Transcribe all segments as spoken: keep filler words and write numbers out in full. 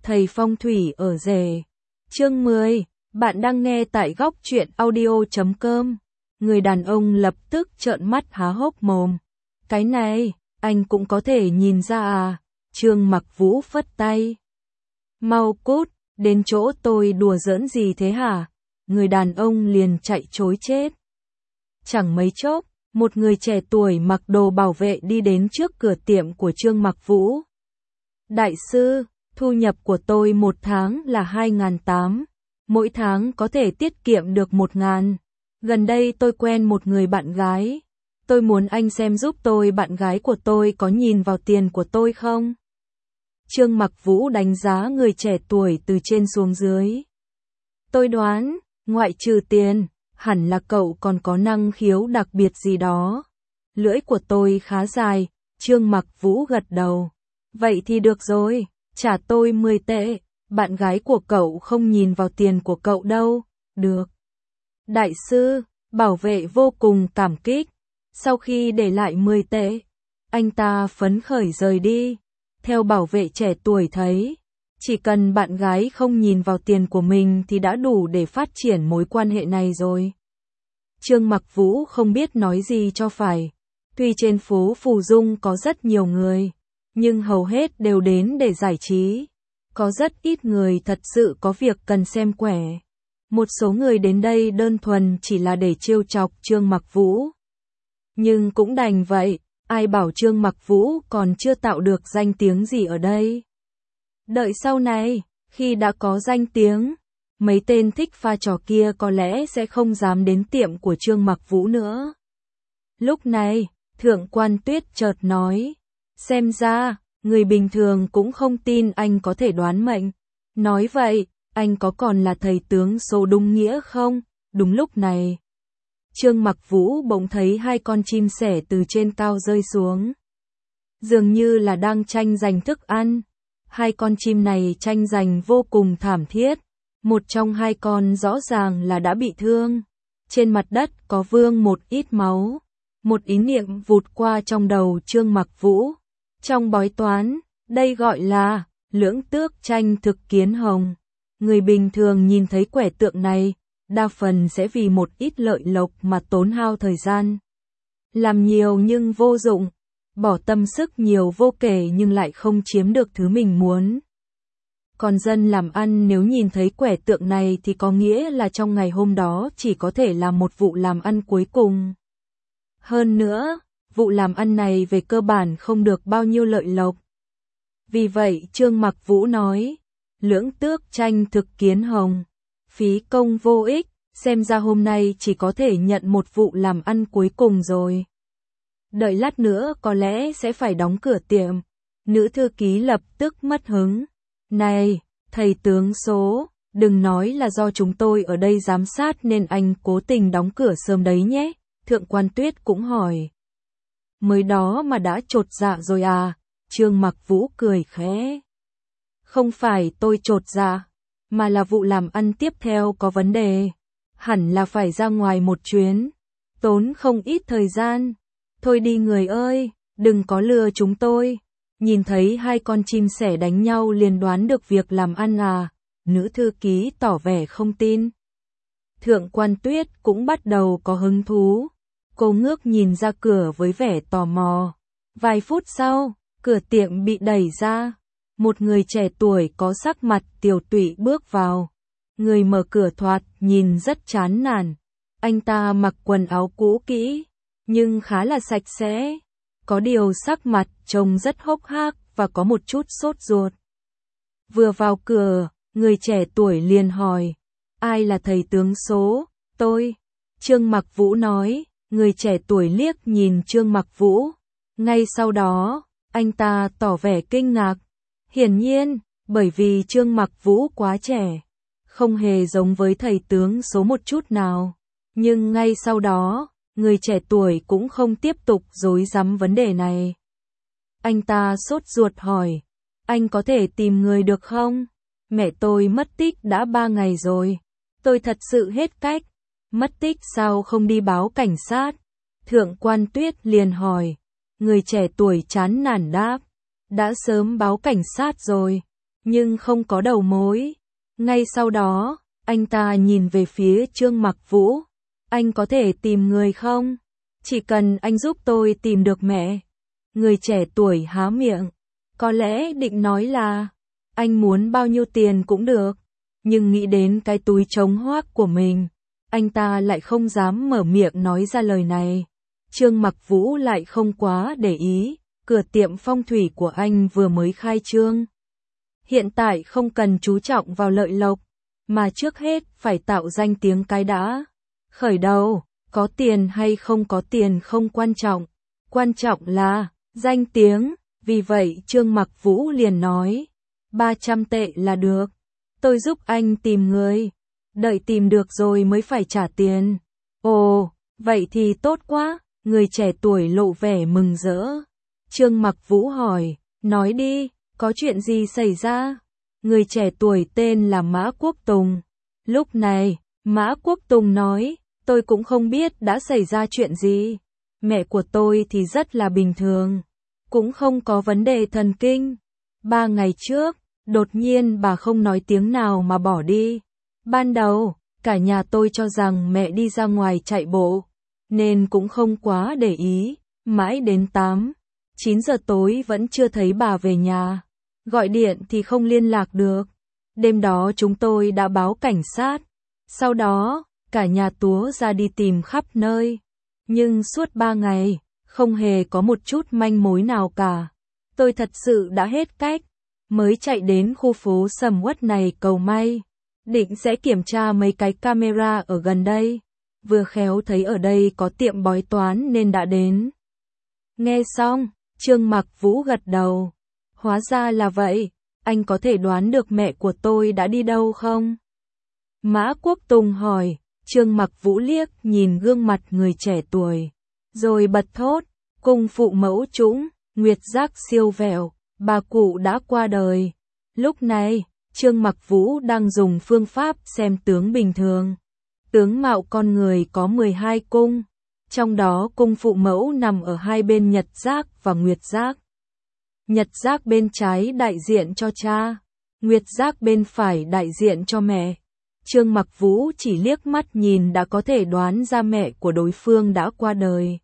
Thầy phong thủy ở rể. Chương mười, bạn đang nghe tại góc truyện audio chấm com. Người đàn ông lập tức trợn mắt há hốc mồm. Cái này, anh cũng có thể nhìn ra à? Trương Mặc Vũ phất tay. Mau cút, đến chỗ tôi đùa giỡn gì thế hả? Người đàn ông liền chạy trối chết. Chẳng mấy chốc, một người trẻ tuổi mặc đồ bảo vệ đi đến trước cửa tiệm của Trương Mặc Vũ. Đại sư, thu nhập của tôi một tháng là hai nghìn tám trăm, mỗi tháng có thể tiết kiệm được một nghìn. Gần đây tôi quen một người bạn gái. Tôi muốn anh xem giúp tôi bạn gái của tôi có nhìn vào tiền của tôi không? Trương Mặc Vũ đánh giá người trẻ tuổi từ trên xuống dưới. Tôi đoán, ngoại trừ tiền, hẳn là cậu còn có năng khiếu đặc biệt gì đó. Lưỡi của tôi khá dài, Trương Mặc Vũ gật đầu. Vậy thì được rồi, trả tôi mười tệ, bạn gái của cậu không nhìn vào tiền của cậu đâu. Được. Đại sư, bảo vệ vô cùng cảm kích. Sau khi để lại mười tệ, anh ta phấn khởi rời đi. Theo bảo vệ trẻ tuổi thấy, chỉ cần bạn gái không nhìn vào tiền của mình thì đã đủ để phát triển mối quan hệ này rồi. Trương Mặc Vũ không biết nói gì cho phải. Tuy trên phố Phù Dung có rất nhiều người, nhưng hầu hết đều đến để giải trí. Có rất ít người thật sự có việc cần xem quẻ. Một số người đến đây đơn thuần chỉ là để trêu chọc Trương Mặc Vũ. Nhưng cũng đành vậy, ai bảo Trương Mặc Vũ còn chưa tạo được danh tiếng gì ở đây. Đợi sau này, khi đã có danh tiếng, mấy tên thích pha trò kia có lẽ sẽ không dám đến tiệm của Trương Mặc Vũ nữa. Lúc này, Thượng quan Tuyết chợt nói, xem ra, người bình thường cũng không tin anh có thể đoán mệnh. Nói vậy, anh có còn là thầy tướng số đúng nghĩa không? Đúng lúc này, Trương Mặc Vũ bỗng thấy hai con chim sẻ từ trên cao rơi xuống. Dường như là đang tranh giành thức ăn. Hai con chim này tranh giành vô cùng thảm thiết. Một trong hai con rõ ràng là đã bị thương. Trên mặt đất có vương một ít máu. Một ý niệm vụt qua trong đầu Trương Mặc Vũ. Trong bói toán, đây gọi là lưỡng tước tranh thực kiến hồng. Người bình thường nhìn thấy quẻ tượng này, đa phần sẽ vì một ít lợi lộc mà tốn hao thời gian. Làm nhiều nhưng vô dụng, bỏ tâm sức nhiều vô kể nhưng lại không chiếm được thứ mình muốn. Còn dân làm ăn nếu nhìn thấy quẻ tượng này thì có nghĩa là trong ngày hôm đó chỉ có thể làm một vụ làm ăn cuối cùng. Hơn nữa, vụ làm ăn này về cơ bản không được bao nhiêu lợi lộc. Vì vậy Trương Mặc Vũ nói, lưỡng tước tranh thực kiến hồng, phí công vô ích, xem ra hôm nay chỉ có thể nhận một vụ làm ăn cuối cùng rồi. Đợi lát nữa có lẽ sẽ phải đóng cửa tiệm. Nữ thư ký lập tức mất hứng. Này, thầy tướng số, đừng nói là do chúng tôi ở đây giám sát nên anh cố tình đóng cửa sớm đấy nhé. Thượng quan Tuyết cũng hỏi. Mới đó mà đã chột dạ rồi à? Trương Mặc Vũ cười khẽ. Không phải tôi chột dạ, mà là vụ làm ăn tiếp theo có vấn đề. Hẳn là phải ra ngoài một chuyến. Tốn không ít thời gian. Thôi đi người ơi, đừng có lừa chúng tôi. Nhìn thấy hai con chim sẻ đánh nhau liền đoán được việc làm ăn à? Nữ thư ký tỏ vẻ không tin. Thượng quan Tuyết cũng bắt đầu có hứng thú. Cô ngước nhìn ra cửa với vẻ tò mò. Vài phút sau, cửa tiệm bị đẩy ra. Một người trẻ tuổi có sắc mặt tiều tụy bước vào. Người mở cửa thoạt nhìn rất chán nản. Anh ta mặc quần áo cũ kỹ, nhưng khá là sạch sẽ. Có điều sắc mặt trông rất hốc hác và có một chút sốt ruột. Vừa vào cửa, người trẻ tuổi liền hỏi, ai là thầy tướng số? Tôi. Trương Mặc Vũ nói. Người trẻ tuổi liếc nhìn Trương Mặc Vũ. Ngay sau đó, anh ta tỏ vẻ kinh ngạc. Hiển nhiên, bởi vì Trương Mặc Vũ quá trẻ, không hề giống với thầy tướng số một chút nào. Nhưng ngay sau đó, người trẻ tuổi cũng không tiếp tục rối rắm vấn đề này. Anh ta sốt ruột hỏi, anh có thể tìm người được không? Mẹ tôi mất tích đã ba ngày rồi. Tôi thật sự hết cách. Mất tích sao không đi báo cảnh sát? Thượng quan Tuyết liền hỏi. Người trẻ tuổi chán nản đáp. Đã sớm báo cảnh sát rồi. nhưng không có đầu mối. Ngay sau đó, anh ta nhìn về phía Trương Mặc Vũ. Anh có thể tìm người không? Chỉ cần anh giúp tôi tìm được mẹ. Người trẻ tuổi há miệng. Có lẽ định nói là, anh muốn bao nhiêu tiền cũng được. Nhưng nghĩ đến cái túi trống hoác của mình, anh ta lại không dám mở miệng nói ra lời này. Trương Mặc Vũ lại không quá để ý, cửa tiệm phong thủy của anh vừa mới khai trương. Hiện tại không cần chú trọng vào lợi lộc, mà trước hết phải tạo danh tiếng cái đã. Khởi đầu, có tiền hay không có tiền không quan trọng, quan trọng là danh tiếng. Vì vậy Trương Mặc Vũ liền nói, ba trăm tệ là được, tôi giúp anh tìm người, đợi tìm được rồi mới phải trả tiền. Ồ, vậy thì tốt quá, người trẻ tuổi lộ vẻ mừng rỡ. Trương Mặc Vũ hỏi, nói đi, có chuyện gì xảy ra? Người trẻ tuổi tên là Mã Quốc Tùng. Lúc này, Mã Quốc Tùng nói, tôi cũng không biết đã xảy ra chuyện gì. Mẹ của tôi thì rất là bình thường, cũng không có vấn đề thần kinh. Ba ngày trước, đột nhiên bà không nói tiếng nào mà bỏ đi. Ban đầu, cả nhà tôi cho rằng mẹ đi ra ngoài chạy bộ, nên cũng không quá để ý. Mãi đến tám, chín giờ tối vẫn chưa thấy bà về nhà. Gọi điện thì không liên lạc được. Đêm đó chúng tôi đã báo cảnh sát. Sau đó, cả nhà túa ra đi tìm khắp nơi. Nhưng suốt ba ngày, không hề có một chút manh mối nào cả. Tôi thật sự đã hết cách. Mới chạy đến khu phố sầm uất này cầu may. Định sẽ kiểm tra mấy cái camera ở gần đây. Vừa khéo thấy ở đây có tiệm bói toán nên đã đến. Nghe xong, Trương Mặc Vũ gật đầu. Hóa ra là vậy, anh có thể đoán được mẹ của tôi đã đi đâu không? Mã Quốc Tùng hỏi. Trương Mặc Vũ liếc nhìn gương mặt người trẻ tuổi, rồi bật thốt, cung phụ mẫu Trũng, Nguyệt Giác siêu vẹo, bà cụ đã qua đời. Lúc này, Trương Mặc Vũ đang dùng phương pháp xem tướng bình thường. Tướng mạo con người có mười hai cung, trong đó cung phụ mẫu nằm ở hai bên Nhật Giác và Nguyệt Giác. Nhật Giác bên trái đại diện cho cha, Nguyệt Giác bên phải đại diện cho mẹ. Trương Mặc Vũ chỉ liếc mắt nhìn đã có thể đoán ra mẹ của đối phương đã qua đời.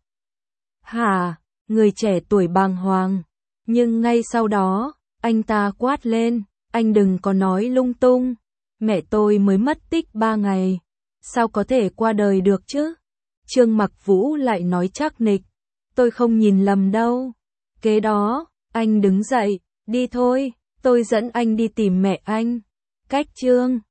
Hả? Người trẻ tuổi bàng hoàng. Nhưng ngay sau đó, anh ta quát lên, anh đừng có nói lung tung. Mẹ tôi mới mất tích ba ngày. Sao có thể qua đời được chứ? Trương Mặc Vũ lại nói chắc nịch. Tôi không nhìn lầm đâu. Kế đó, anh đứng dậy, đi thôi, tôi dẫn anh đi tìm mẹ anh. Cách Trương